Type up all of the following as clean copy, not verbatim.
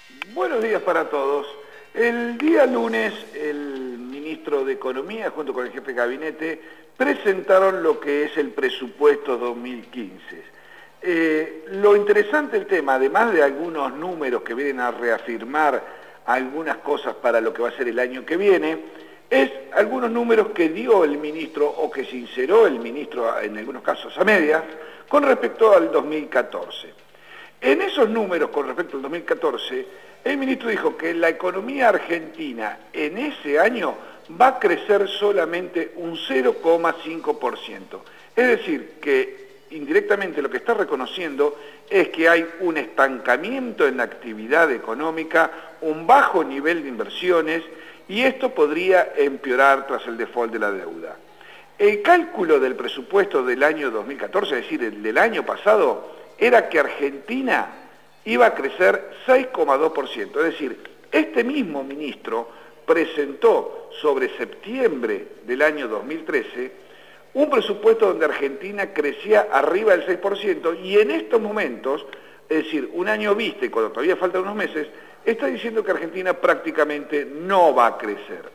Buenos días para todos. El día lunes, el ministro de Economía, junto con el jefe de gabinete, presentaron lo que es el presupuesto 2015. Lo interesante del tema, además de algunos números que vienen a reafirmar algunas cosas para lo que va a ser el año que viene, es algunos números que dio el ministro o que sinceró el ministro, en algunos casos a medias, con respecto al 2014. En esos números con respecto al 2014, el ministro dijo que la economía argentina en ese año va a crecer solamente un 0,5%. Es decir, que indirectamente lo que está reconociendo es que hay un estancamiento en la actividad económica, un bajo nivel de inversiones, y esto podría empeorar tras el default de la deuda. El cálculo del presupuesto del año 2014, es decir, el del año pasado, era que Argentina iba a crecer 6,2%. Es decir, este mismo ministro presentó sobre septiembre del año 2013 un presupuesto donde Argentina crecía arriba del 6% y en estos momentos, es decir, un año vista y cuando todavía faltan unos meses, está diciendo que Argentina prácticamente no va a crecer.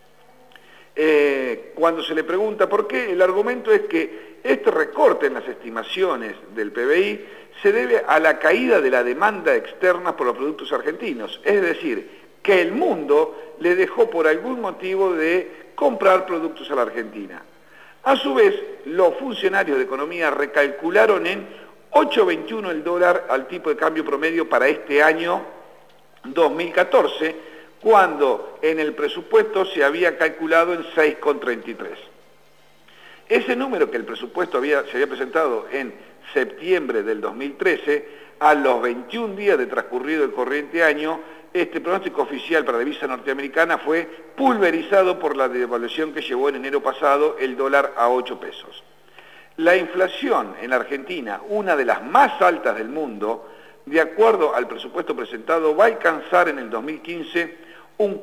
Cuando se le pregunta por qué, el argumento es que este recorte en las estimaciones del PBI se debe a la caída de la demanda externa por los productos argentinos, es decir, que el mundo le dejó por algún motivo de comprar productos a la Argentina. A su vez, los funcionarios de economía recalcularon en 8,21 el dólar al tipo de cambio promedio para este año 2014, cuando en el presupuesto se había calculado en 6,33. Ese número que el presupuesto se había presentado en septiembre del 2013, a los 21 días de transcurrido el corriente año, este pronóstico oficial para la divisa norteamericana fue pulverizado por la devaluación que llevó en enero pasado el dólar a 8 pesos. La inflación en la Argentina, una de las más altas del mundo, de acuerdo al presupuesto presentado, va a alcanzar en el 2015 un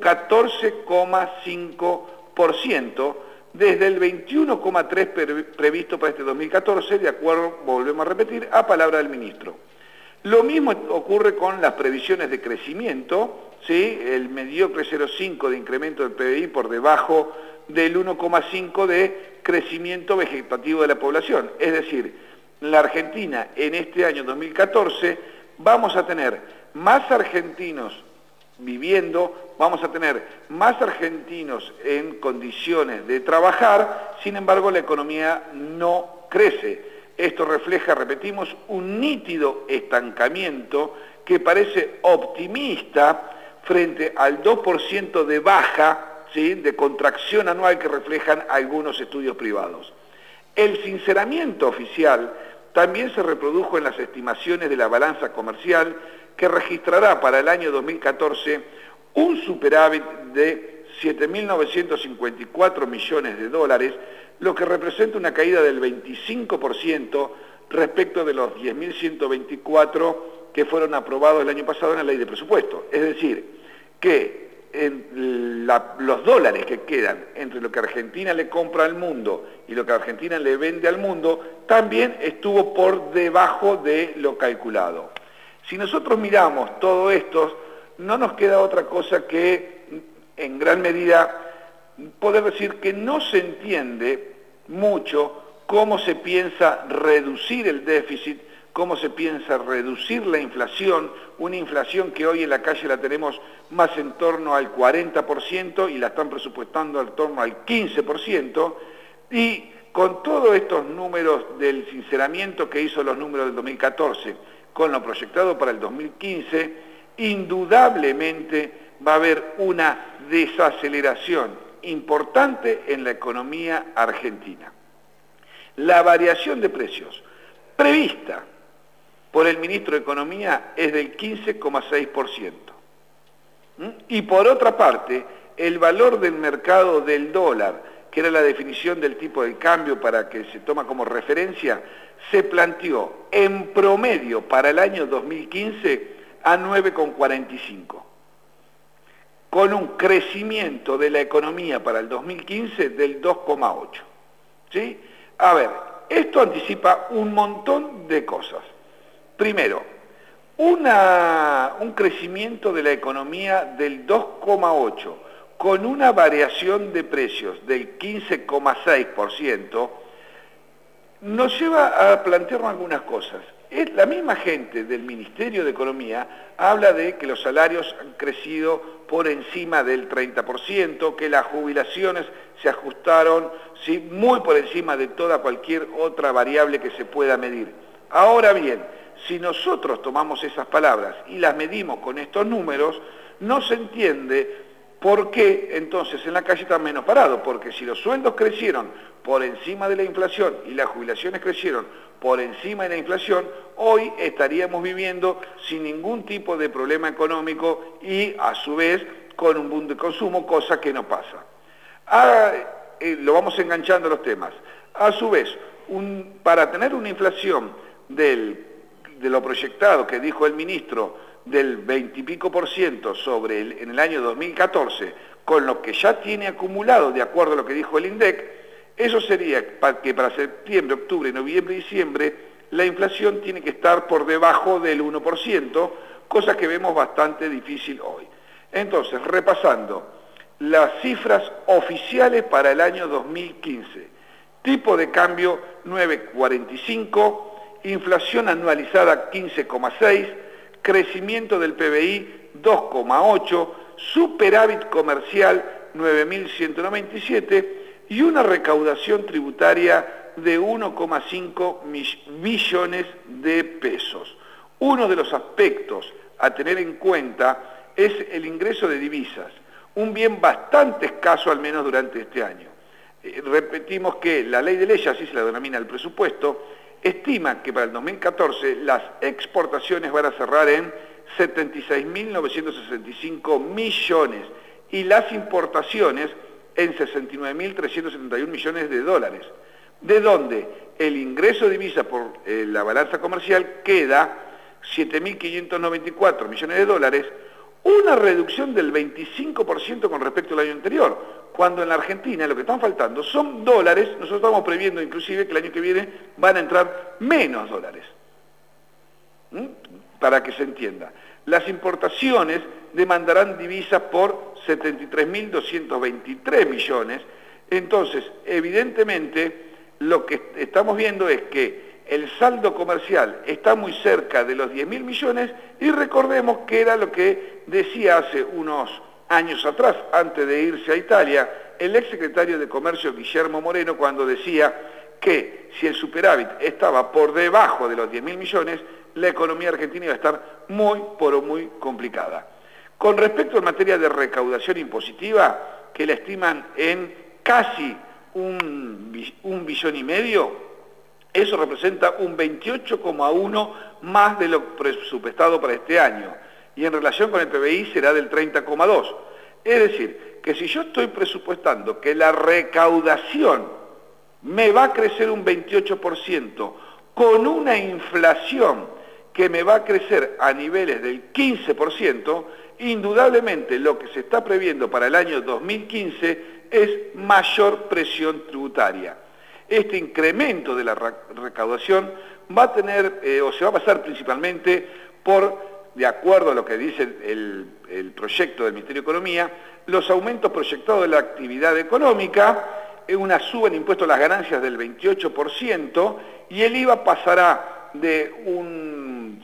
14,5%, desde el 21,3% previsto para este 2014, de acuerdo, volvemos a repetir, a palabra del ministro. Lo mismo ocurre con las previsiones de crecimiento, ¿sí? El mediocre 0,5% de incremento del PBI por debajo del 1,5% de crecimiento vegetativo de la población. Es decir, la Argentina en este año 2014 vamos a tener más argentinos viviendo, vamos a tener más argentinos en condiciones de trabajar, sin embargo la economía no crece. Esto refleja, repetimos, un nítido estancamiento que parece optimista frente al 2% de baja, ¿sí?, de contracción anual que reflejan algunos estudios privados. El sinceramiento oficial también se reprodujo en las estimaciones de la balanza comercial, que registrará para el año 2014 un superávit de 7.954 millones de dólares, lo que representa una caída del 25% respecto de los 10.124 que fueron aprobados el año pasado en la ley de presupuesto. Es decir, que los dólares que quedan entre lo que Argentina le compra al mundo y lo que Argentina le vende al mundo también estuvo por debajo de lo calculado. Si nosotros miramos todo esto, no nos queda otra cosa que, en gran medida, poder decir que no se entiende mucho cómo se piensa reducir el déficit, cómo se piensa reducir la inflación, una inflación que hoy en la calle la tenemos más en torno al 40% y la están presupuestando en torno al 15%, y con todos estos números del sinceramiento que hizo los números del 2014, con lo proyectado para el 2015, indudablemente va a haber una desaceleración importante en la economía argentina. La variación de precios prevista por el ministro de Economía es del 15,6%. Y por otra parte, el valor del mercado del dólar, que era la definición del tipo de cambio para que se toma como referencia, se planteó en promedio para el año 2015 a 9,45, con un crecimiento de la economía para el 2015 del 2,8. ¿Sí? A ver, esto anticipa un montón de cosas. Primero, un crecimiento de la economía del 2,8%, con una variación de precios del 15,6%, nos lleva a plantearnos algunas cosas. La misma gente del Ministerio de Economía habla de que los salarios han crecido por encima del 30%, que las jubilaciones se ajustaron, ¿sí?, muy por encima de toda cualquier otra variable que se pueda medir. Ahora bien, si nosotros tomamos esas palabras y las medimos con estos números, no se entiende por qué entonces en la calle están menos parados, porque si los sueldos crecieron por encima de la inflación y las jubilaciones crecieron por encima de la inflación, hoy estaríamos viviendo sin ningún tipo de problema económico y a su vez con un boom de consumo, cosa que no pasa. Lo vamos enganchando a los temas. A su vez, para tener una inflación de lo proyectado que dijo el ministro del 20 y pico por ciento en el año 2014, con lo que ya tiene acumulado de acuerdo a lo que dijo el INDEC, eso sería que para septiembre, octubre, noviembre y diciembre la inflación tiene que estar por debajo del 1%, cosa que vemos bastante difícil hoy. Entonces, repasando las cifras oficiales para el año 2015, tipo de cambio 9,45, inflación anualizada 15,6, crecimiento del PBI 2,8, superávit comercial 9.197 y una recaudación tributaria de 1,5 billones de pesos. Uno de los aspectos a tener en cuenta es el ingreso de divisas, un bien bastante escaso al menos durante este año. Repetimos que la ley de leyes, así se la denomina el presupuesto, estima que para el 2014 las exportaciones van a cerrar en 76.965 millones y las importaciones en 69.371 millones de dólares, de donde el ingreso de divisa por la balanza comercial queda 7.594 millones de dólares, una reducción del 25% con respecto al año anterior, cuando en la Argentina lo que están faltando son dólares. Nosotros estamos previendo inclusive que el año que viene van a entrar menos dólares. Para que se entienda. Las importaciones demandarán divisas por 73.223 millones. Entonces, evidentemente, lo que estamos viendo es que el saldo comercial está muy cerca de los 10.000 millones y recordemos que era lo que decía hace unos años atrás, antes de irse a Italia, el exsecretario de Comercio Guillermo Moreno, cuando decía que si el superávit estaba por debajo de los 10.000 millones, la economía argentina iba a estar muy, pero muy complicada. Con respecto a materia de recaudación impositiva, que la estiman en casi un billón y medio, eso representa un 28,1 más de lo presupuestado para este año, y en relación con el PBI será del 30,2. Es decir, que si yo estoy presupuestando que la recaudación me va a crecer un 28%, con una inflación que me va a crecer a niveles del 15%, indudablemente lo que se está previendo para el año 2015 es mayor presión tributaria. Este incremento de la recaudación va a tener, o se va a basar principalmente de acuerdo a lo que dice el proyecto del Ministerio de Economía, los aumentos proyectados de la actividad económica, una suba en impuesto a las ganancias del 28% y el IVA pasará de un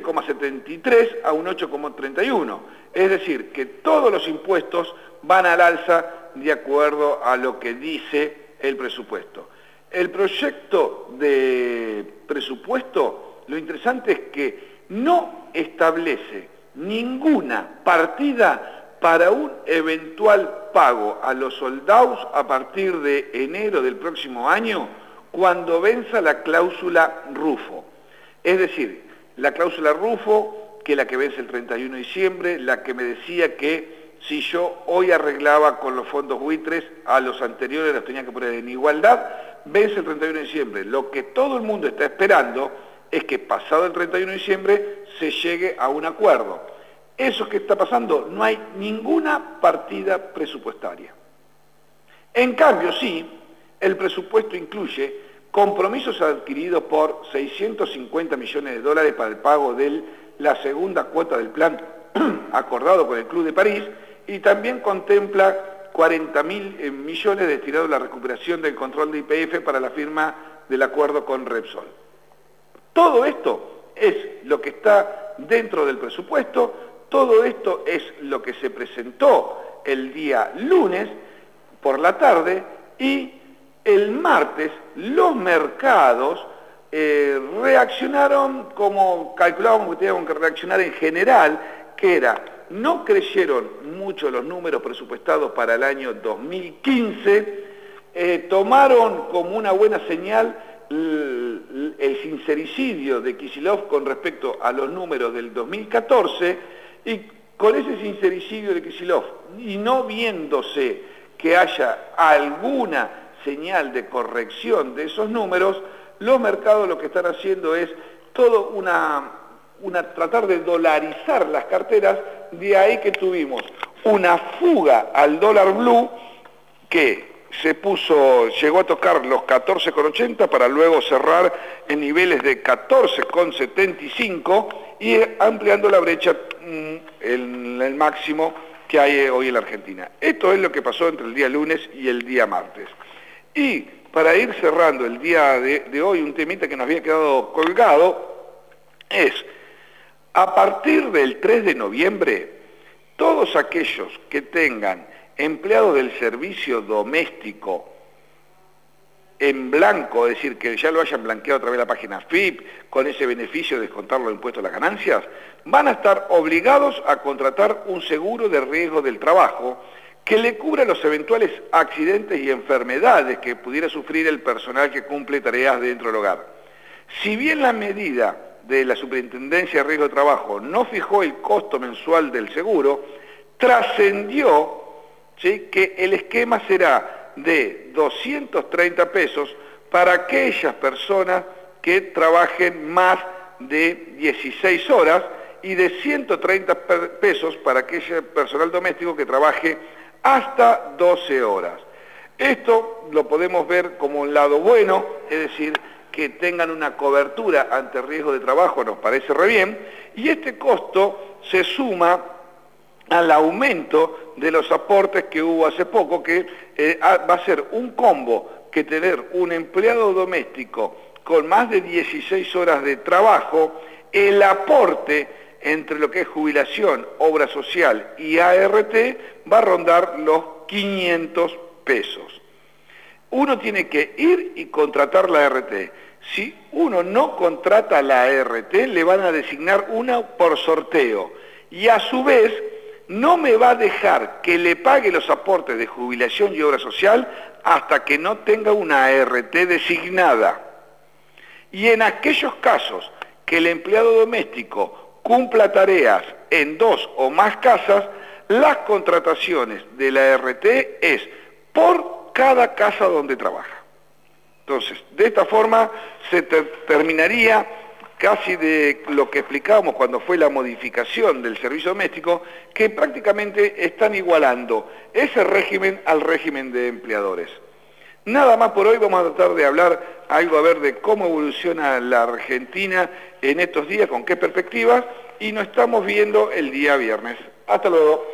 7,73 a un 8,31. Es decir, que todos los impuestos van al alza de acuerdo a lo que dice el presupuesto. El proyecto de presupuesto, lo interesante es que no establece ninguna partida para un eventual pago a los soldados a partir de enero del próximo año, cuando venza la cláusula Rufo. Es decir, la cláusula Rufo, que es la que vence el 31 de diciembre, la que me decía que si yo hoy arreglaba con los fondos buitres, a los anteriores los tenía que poner en igualdad, vence el 31 de diciembre. Lo que todo el mundo está esperando es que pasado el 31 de diciembre se llegue a un acuerdo. Eso que está pasando, no hay ninguna partida presupuestaria. En cambio, sí, el presupuesto incluye compromisos adquiridos por 650 millones de dólares para el pago del la segunda cuota del plan acordado con el Club de París y también contempla 40.000 millones destinados a la recuperación del control de YPF para la firma del acuerdo con Repsol. Todo esto es lo que está dentro del presupuesto, todo esto es lo que se presentó el día lunes por la tarde y el martes los mercados reaccionaron como calculábamos que teníamos que reaccionar en general, que era, no creyeron mucho los números presupuestados para el año 2015, tomaron como una buena señal el sincericidio de Kicillof con respecto a los números del 2014 y con ese sincericidio de Kicillof y no viéndose que haya alguna señal de corrección de esos números, los mercados lo que están haciendo es todo tratar de dolarizar las carteras, de ahí que tuvimos una fuga al dólar blue que llegó a tocar los 14,80 para luego cerrar en niveles de 14,75 y ampliando la brecha el máximo que hay hoy en la Argentina. Esto es lo que pasó entre el día lunes y el día martes. Y para ir cerrando el día de hoy, un temita que nos había quedado colgado es, a partir del 3 de noviembre, todos aquellos que tengan empleados del servicio doméstico en blanco, es decir, que ya lo hayan blanqueado a través de la página FIP, con ese beneficio de descontarlo del impuesto a las ganancias, van a estar obligados a contratar un seguro de riesgo del trabajo que le cubra los eventuales accidentes y enfermedades que pudiera sufrir el personal que cumple tareas dentro del hogar. Si bien la medida de la Superintendencia de Riesgo de Trabajo no fijó el costo mensual del seguro, trascendió, ¿sí?, que el esquema será de 230 pesos para aquellas personas que trabajen más de 16 horas y de 130 pesos para aquel personal doméstico que trabaje hasta 12 horas. Esto lo podemos ver como un lado bueno, es decir, que tengan una cobertura ante riesgo de trabajo, nos parece re bien, y este costo se suma al aumento de los aportes que hubo hace poco, que va a ser un combo que tener un empleado doméstico con más de 16 horas de trabajo, el aporte entre lo que es jubilación, obra social y ART va a rondar los 500 pesos. Uno tiene que ir y contratar la ART. Si uno no contrata la ART, le van a designar una por sorteo y a su vez no me va a dejar que le pague los aportes de jubilación y obra social hasta que no tenga una ART designada. Y en aquellos casos que el empleado doméstico cumpla tareas en 2 o más casas, las contrataciones de la ART es por cada casa donde trabaja. Entonces, de esta forma se terminaría casi de lo que explicábamos cuando fue la modificación del servicio doméstico, que prácticamente están igualando ese régimen al régimen de empleadores. Nada más por hoy, vamos a tratar de hablar algo a ver de cómo evoluciona la Argentina en estos días, con qué perspectivas, y nos estamos viendo el día viernes. Hasta luego.